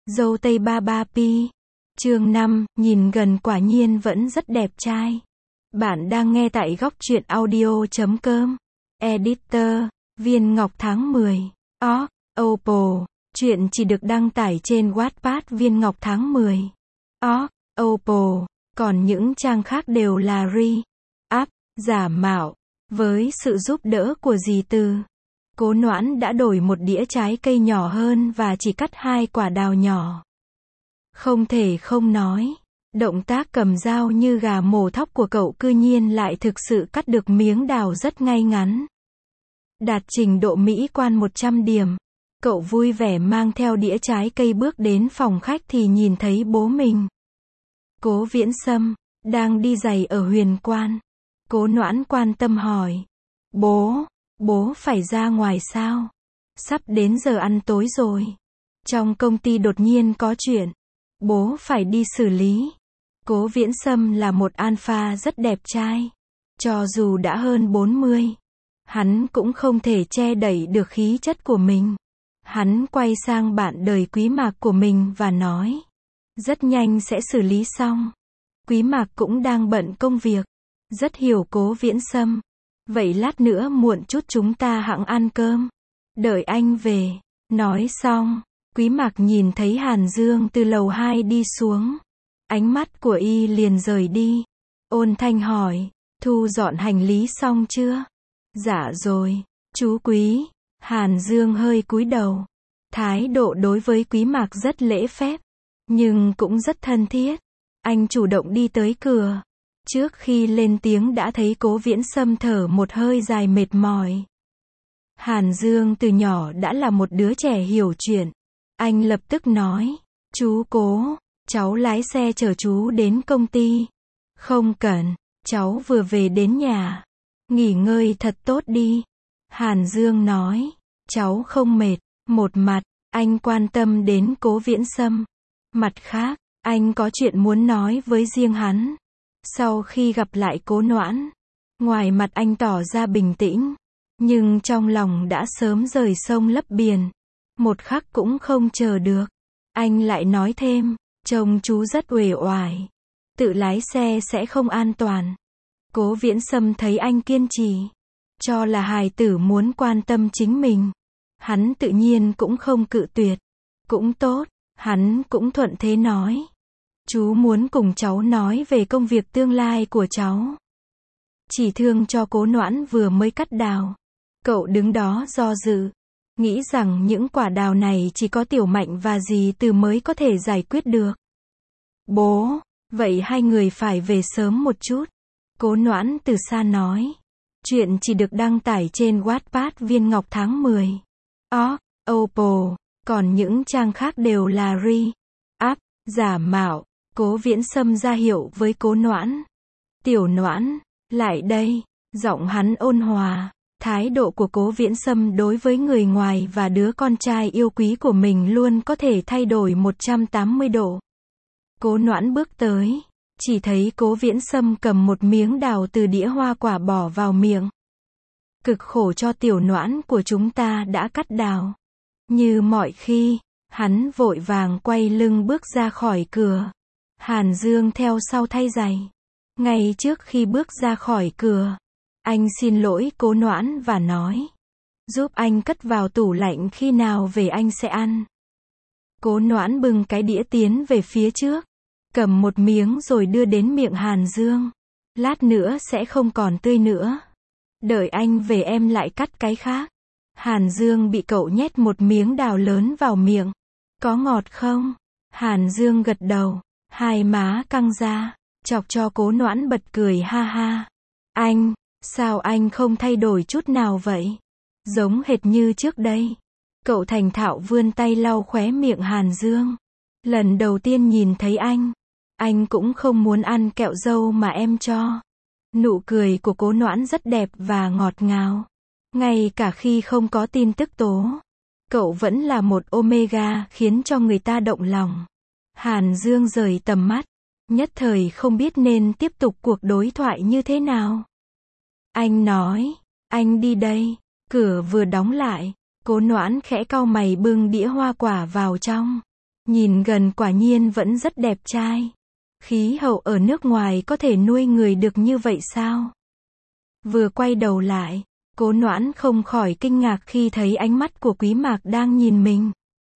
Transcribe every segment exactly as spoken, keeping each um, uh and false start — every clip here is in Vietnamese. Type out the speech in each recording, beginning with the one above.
Dâu tây ba ba pi. Chương năm, nhìn gần quả nhiên vẫn rất đẹp trai. Bạn đang nghe tại góc truyện audio chấm com. Editor, Viên Ngọc tháng mười. Org, Oppo. Chuyện chỉ được đăng tải trên Wattpad Viên Ngọc tháng mười. Org, Oppo. Còn những trang khác đều là re-up, giả mạo. Với sự giúp đỡ của dì Từ, Cố Noãn đã đổi một đĩa trái cây nhỏ hơn và chỉ cắt hai quả đào nhỏ. Không thể không nói, động tác cầm dao như gà mổ thóc của cậu cư nhiên lại thực sự cắt được miếng đào rất ngay ngắn. Đạt trình độ mỹ quan một trăm điểm. Cậu vui vẻ mang theo đĩa trái cây bước đến phòng khách thì nhìn thấy bố mình. Cố Viễn Sâm đang đi giày ở Huyền Quan. Cố Noãn quan tâm hỏi: Bố, bố phải ra ngoài sao? Sắp đến giờ ăn tối rồi. Trong công ty đột nhiên có chuyện, bố phải đi xử lý. Cố Viễn Sâm là một alpha rất đẹp trai. Cho dù đã hơn bốn mươi, hắn cũng không thể che đậy được khí chất của mình. Hắn quay sang bạn đời Quý Mạc của mình và nói: rất nhanh sẽ xử lý xong. Quý Mạc cũng đang bận công việc, rất hiểu Cố Viễn Sâm. Vậy lát nữa muộn chút chúng ta hẵng ăn cơm. Đợi anh về. Nói xong, Quý Mạc nhìn thấy Hàn Dương từ lầu hai đi xuống. Ánh mắt của y liền rời đi. Ôn thanh hỏi: thu dọn hành lý xong chưa? Dạ rồi, chú Quý. Hàn Dương hơi cúi đầu. Thái độ đối với Quý Mạc rất lễ phép, nhưng cũng rất thân thiết. Anh chủ động đi tới cửa. Trước khi lên tiếng đã thấy Cố Viễn Sâm thở một hơi dài mệt mỏi. Hàn Dương từ nhỏ đã là một đứa trẻ hiểu chuyện. Anh lập tức nói: chú Cố, cháu lái xe chở chú đến công ty. Không cần, cháu vừa về đến nhà. Nghỉ ngơi thật tốt đi. Hàn Dương nói: cháu không mệt. Một mặt, anh quan tâm đến Cố Viễn Sâm. Mặt khác, anh có chuyện muốn nói với riêng hắn. Sau khi gặp lại Cố Noãn, ngoài mặt anh tỏ ra bình tĩnh, nhưng trong lòng đã sớm rời sông lấp biển. Một khắc cũng không chờ được. Anh lại nói thêm: trông chú rất uể oải, tự lái xe sẽ không an toàn. Cố Viễn Sâm thấy anh kiên trì, cho là hài tử muốn quan tâm chính mình. Hắn tự nhiên cũng không cự tuyệt. Cũng tốt, hắn cũng thuận thế nói: chú muốn cùng cháu nói về công việc tương lai của cháu. Chỉ thương cho Cố Noãn vừa mới cắt đào. Cậu đứng đó do dự, nghĩ rằng những quả đào này chỉ có Tiểu Mạnh và dì Từ mới có thể giải quyết được. Bố, vậy hai người phải về sớm một chút. Cố Noãn từ xa nói. Chuyện chỉ được đăng tải trên Wattpad Viên Ngọc tháng mười. Org, Oppo. Còn những trang khác đều là re-up, giả mạo. Cố Viễn Sâm ra hiệu với Cố Noãn. Tiểu Noãn, lại đây. Giọng hắn ôn hòa. Thái độ của Cố Viễn Sâm đối với người ngoài và đứa con trai yêu quý của mình luôn có thể thay đổi một trăm tám mươi độ. Cố Noãn bước tới, chỉ thấy Cố Viễn Sâm cầm một miếng đào từ đĩa hoa quả bỏ vào miệng. Cực khổ cho Tiểu Noãn của chúng ta đã cắt đào. Như mọi khi, hắn vội vàng quay lưng bước ra khỏi cửa. Hàn Dương theo sau thay giày. Ngay trước khi bước ra khỏi cửa, anh xin lỗi Cố Noãn và nói: giúp anh cất vào tủ lạnh, khi nào về anh sẽ ăn. Cố Noãn bưng cái đĩa tiến về phía trước, cầm một miếng rồi đưa đến miệng Hàn Dương. Lát nữa sẽ không còn tươi nữa. Đợi anh về em lại cắt cái khác. Hàn Dương bị cậu nhét một miếng đào lớn vào miệng. Có ngọt không? Hàn Dương gật đầu, hai má căng ra, chọc cho Cố Noãn bật cười ha ha. Anh, sao anh không thay đổi chút nào vậy? Giống hệt như trước đây. Cậu thành thạo vươn tay lau khóe miệng Hàn Dương. Lần đầu tiên nhìn thấy anh, anh cũng không muốn ăn kẹo dâu mà em cho. Nụ cười của Cố Noãn rất đẹp và ngọt ngào. Ngay cả khi không có tin tức tố, cậu vẫn là một omega khiến cho người ta động lòng. Hàn Dương rời tầm mắt, nhất thời không biết nên tiếp tục cuộc đối thoại như thế nào. Anh nói: anh đi đây. Cửa vừa đóng lại, Cố Noãn khẽ cau mày bưng đĩa hoa quả vào trong. Nhìn gần quả nhiên vẫn rất đẹp trai. Khí hậu ở nước ngoài có thể nuôi người được như vậy sao? Vừa quay đầu lại, Cố Noãn không khỏi kinh ngạc khi thấy ánh mắt của Quý Mạc đang nhìn mình.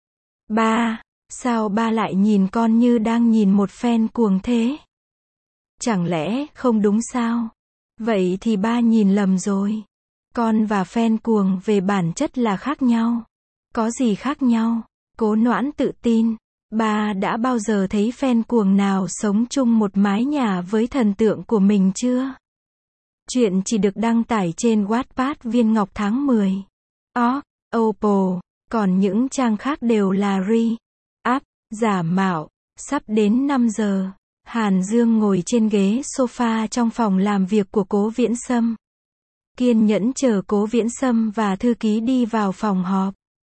Ba, sao ba lại nhìn con như đang nhìn một fan cuồng thế? Chẳng lẽ không đúng sao? Vậy thì ba nhìn lầm rồi. Con và fan cuồng về bản chất là khác nhau. Có gì khác nhau? Cố Noãn tự tin. Ba đã bao giờ thấy fan cuồng nào sống chung một mái nhà với thần tượng của mình chưa? Chuyện chỉ được đăng tải trên Wattpad Viên Ngọc tháng mười. Org, Oppo, còn những trang khác đều là re-up, giả mạo. Sắp đến năm giờ, Hàn Dương ngồi trên ghế sofa trong phòng làm việc của Cố Viễn Sâm. Kiên nhẫn chờ Cố Viễn Sâm và thư ký đi vào phòng họp.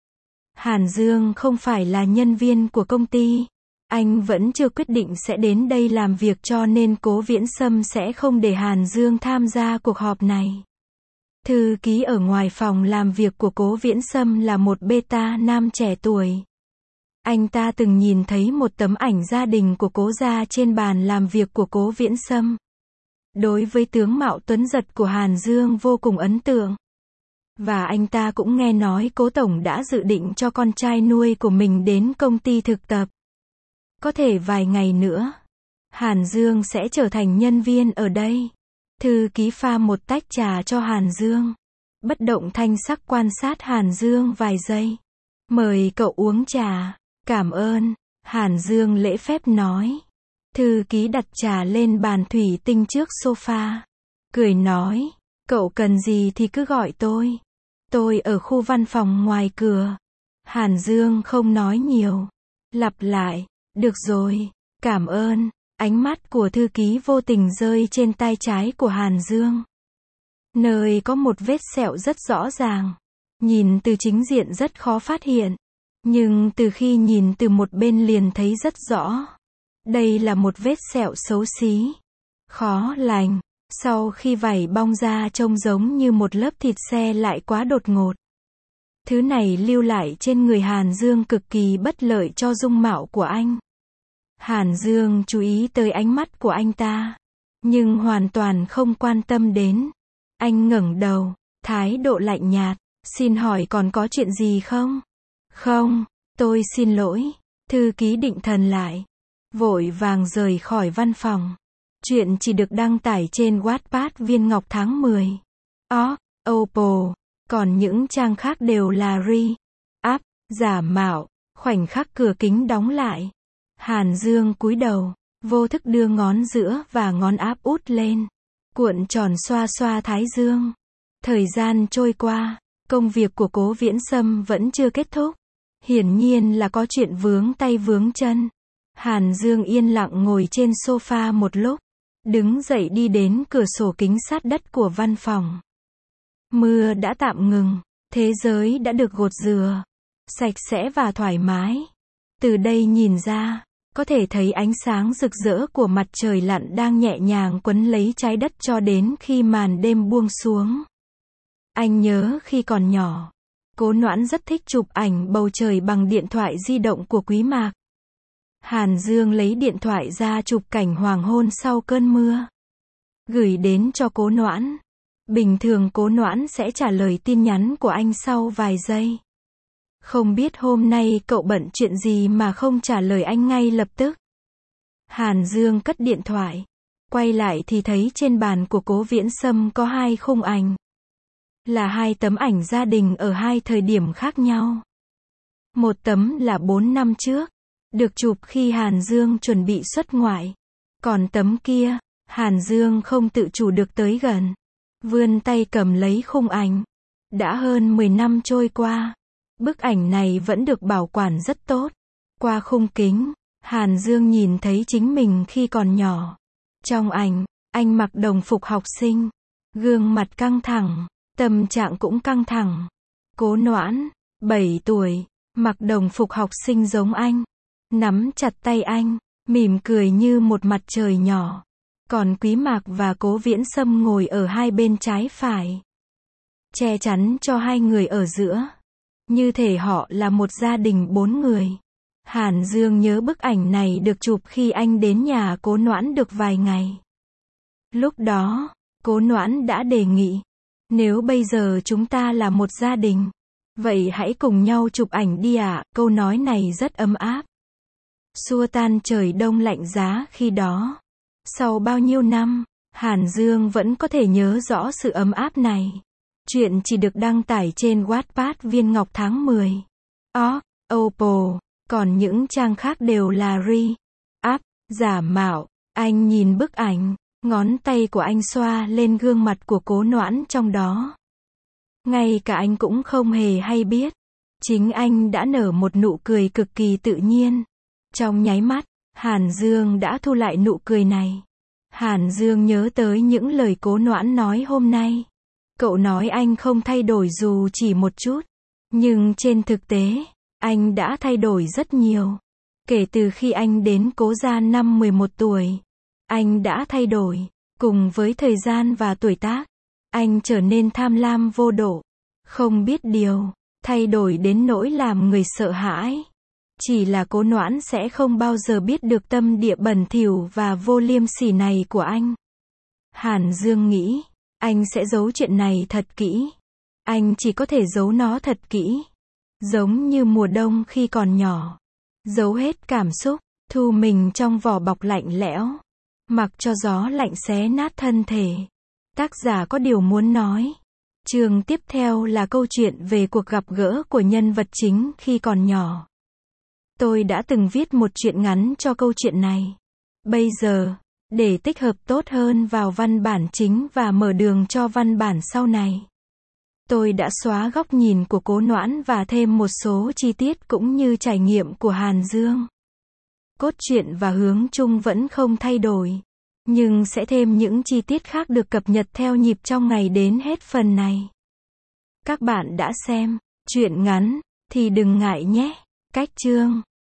Hàn Dương không phải là nhân viên của công ty. Anh vẫn chưa quyết định sẽ đến đây làm việc cho nên Cố Viễn Sâm sẽ không để Hàn Dương tham gia cuộc họp này. Thư ký ở ngoài phòng làm việc của Cố Viễn Sâm là một beta nam trẻ tuổi. Anh ta từng nhìn thấy một tấm ảnh gia đình của Cố gia trên bàn làm việc của Cố Viễn Sâm. Đối với tướng mạo tuấn giật của Hàn Dương vô cùng ấn tượng. Và anh ta cũng nghe nói Cố Tổng đã dự định cho con trai nuôi của mình đến công ty thực tập. Có thể vài ngày nữa, Hàn Dương sẽ trở thành nhân viên ở đây. Thư ký pha một tách trà cho Hàn Dương. Bất động thanh sắc quan sát Hàn Dương vài giây. Mời cậu uống trà. Cảm ơn, Hàn Dương lễ phép nói. Thư ký đặt trà lên bàn thủy tinh trước sofa. Cười nói, cậu cần gì thì cứ gọi tôi. Tôi ở khu văn phòng ngoài cửa. Hàn Dương không nói nhiều. Lặp lại, được rồi, cảm ơn. Ánh mắt của thư ký vô tình rơi trên tay trái của Hàn Dương. Nơi có một vết sẹo rất rõ ràng. Nhìn từ chính diện rất khó phát hiện. Nhưng từ khi nhìn từ một bên liền thấy rất rõ. Đây là một vết sẹo xấu xí. Khó lành. Sau khi vảy bong ra trông giống như một lớp thịt xe lại quá đột ngột. Thứ này lưu lại trên người Hàn Dương cực kỳ bất lợi cho dung mạo của anh. Hàn Dương chú ý tới ánh mắt của anh ta. Nhưng hoàn toàn không quan tâm đến. Anh ngẩng đầu, thái độ lạnh nhạt. Xin hỏi còn có chuyện gì không? Không, tôi xin lỗi. Thư ký định thần lại. Vội vàng rời khỏi văn phòng. Chuyện chỉ được đăng tải trên Wattpad Viên Ngọc tháng mười. Org, Oppo, còn những trang khác đều là re-up, giả mạo. Khoảnh khắc cửa kính đóng lại. Hàn Dương cúi đầu, vô thức đưa ngón giữa và ngón áp út lên. Cuộn tròn xoa xoa thái dương. Thời gian trôi qua, công việc của Cố Viễn Sâm vẫn chưa kết thúc. Hiển nhiên là có chuyện vướng tay vướng chân. Hàn Dương yên lặng ngồi trên sofa một lúc. Đứng dậy đi đến cửa sổ kính sát đất của văn phòng. Mưa đã tạm ngừng. Thế giới đã được gột rửa. Sạch sẽ và thoải mái. Từ đây nhìn ra, có thể thấy ánh sáng rực rỡ của mặt trời lặn đang nhẹ nhàng quấn lấy trái đất cho đến khi màn đêm buông xuống. Anh nhớ khi còn nhỏ, Cố Noãn rất thích chụp ảnh bầu trời bằng điện thoại di động của Quý Mạc. Hàn Dương lấy điện thoại ra chụp cảnh hoàng hôn sau cơn mưa. Gửi đến cho Cố Noãn. Bình thường Cố Noãn sẽ trả lời tin nhắn của anh sau vài giây. Không biết hôm nay cậu bận chuyện gì mà không trả lời anh ngay lập tức. Hàn Dương cất điện thoại. Quay lại thì thấy trên bàn của Cố Viễn Sâm có hai khung ảnh. Là hai tấm ảnh gia đình ở hai thời điểm khác nhau. Một tấm là bốn năm trước. Được chụp khi Hàn Dương chuẩn bị xuất ngoại. Còn tấm kia, Hàn Dương không tự chủ được tới gần. Vươn tay cầm lấy khung ảnh. Đã hơn mười năm trôi qua. Bức ảnh này vẫn được bảo quản rất tốt. Qua khung kính, Hàn Dương nhìn thấy chính mình khi còn nhỏ. Trong ảnh, anh mặc đồng phục học sinh. Gương mặt căng thẳng, tâm trạng cũng căng thẳng. Cố Noãn, bảy tuổi, mặc đồng phục học sinh giống anh. Nắm chặt tay anh, mỉm cười như một mặt trời nhỏ. Còn Quý Mạc và Cố Viễn Sâm ngồi ở hai bên trái phải. Che chắn cho hai người ở giữa. Như thể họ là một gia đình bốn người. Hàn Dương nhớ bức ảnh này được chụp khi anh đến nhà Cố Noãn được vài ngày. Lúc đó, Cố Noãn đã đề nghị, nếu bây giờ chúng ta là một gia đình, vậy hãy cùng nhau chụp ảnh đi ạ. Câu nói này rất ấm áp, xua tan trời đông lạnh giá khi đó. Sau bao nhiêu năm, Hàn Dương vẫn có thể nhớ rõ sự ấm áp này. Chuyện chỉ được đăng tải trên Wattpad Viên Ngọc tháng mười. org, Oppo, còn những trang khác đều là re-up, giả mạo. Anh nhìn bức ảnh, ngón tay của anh xoa lên gương mặt của Cố Noãn trong đó. Ngay cả anh cũng không hề hay biết, chính anh đã nở một nụ cười cực kỳ tự nhiên. Trong nháy mắt, Hàn Dương đã thu lại nụ cười này. Hàn Dương nhớ tới những lời Cố Noãn nói hôm nay. Cậu nói anh không thay đổi dù chỉ một chút. Nhưng trên thực tế, anh đã thay đổi rất nhiều. Kể từ khi anh đến Cố gia năm mười một tuổi, anh đã thay đổi. Cùng với thời gian và tuổi tác, anh trở nên tham lam vô độ, không biết điều, thay đổi đến nỗi làm người sợ hãi. Chỉ là Cố Noãn sẽ không bao giờ biết được tâm địa bẩn thỉu và vô liêm sỉ này của anh. Hàn Dương nghĩ, anh sẽ giấu chuyện này thật kỹ. Anh chỉ có thể giấu nó thật kỹ. Giống như mùa đông khi còn nhỏ. Giấu hết cảm xúc, thu mình trong vỏ bọc lạnh lẽo. Mặc cho gió lạnh xé nát thân thể. Tác giả có điều muốn nói. Chương tiếp theo là câu chuyện về cuộc gặp gỡ của nhân vật chính khi còn nhỏ. Tôi đã từng viết một truyện ngắn cho câu chuyện này. Bây giờ, để tích hợp tốt hơn vào văn bản chính và mở đường cho văn bản sau này, tôi đã xóa góc nhìn của Cố Noãn và thêm một số chi tiết cũng như trải nghiệm của Hàn Dương. Cốt truyện và hướng chung vẫn không thay đổi, nhưng sẽ thêm những chi tiết khác được cập nhật theo nhịp trong ngày đến hết phần này. Các bạn đã xem truyện ngắn thì đừng ngại nhé. Cách chương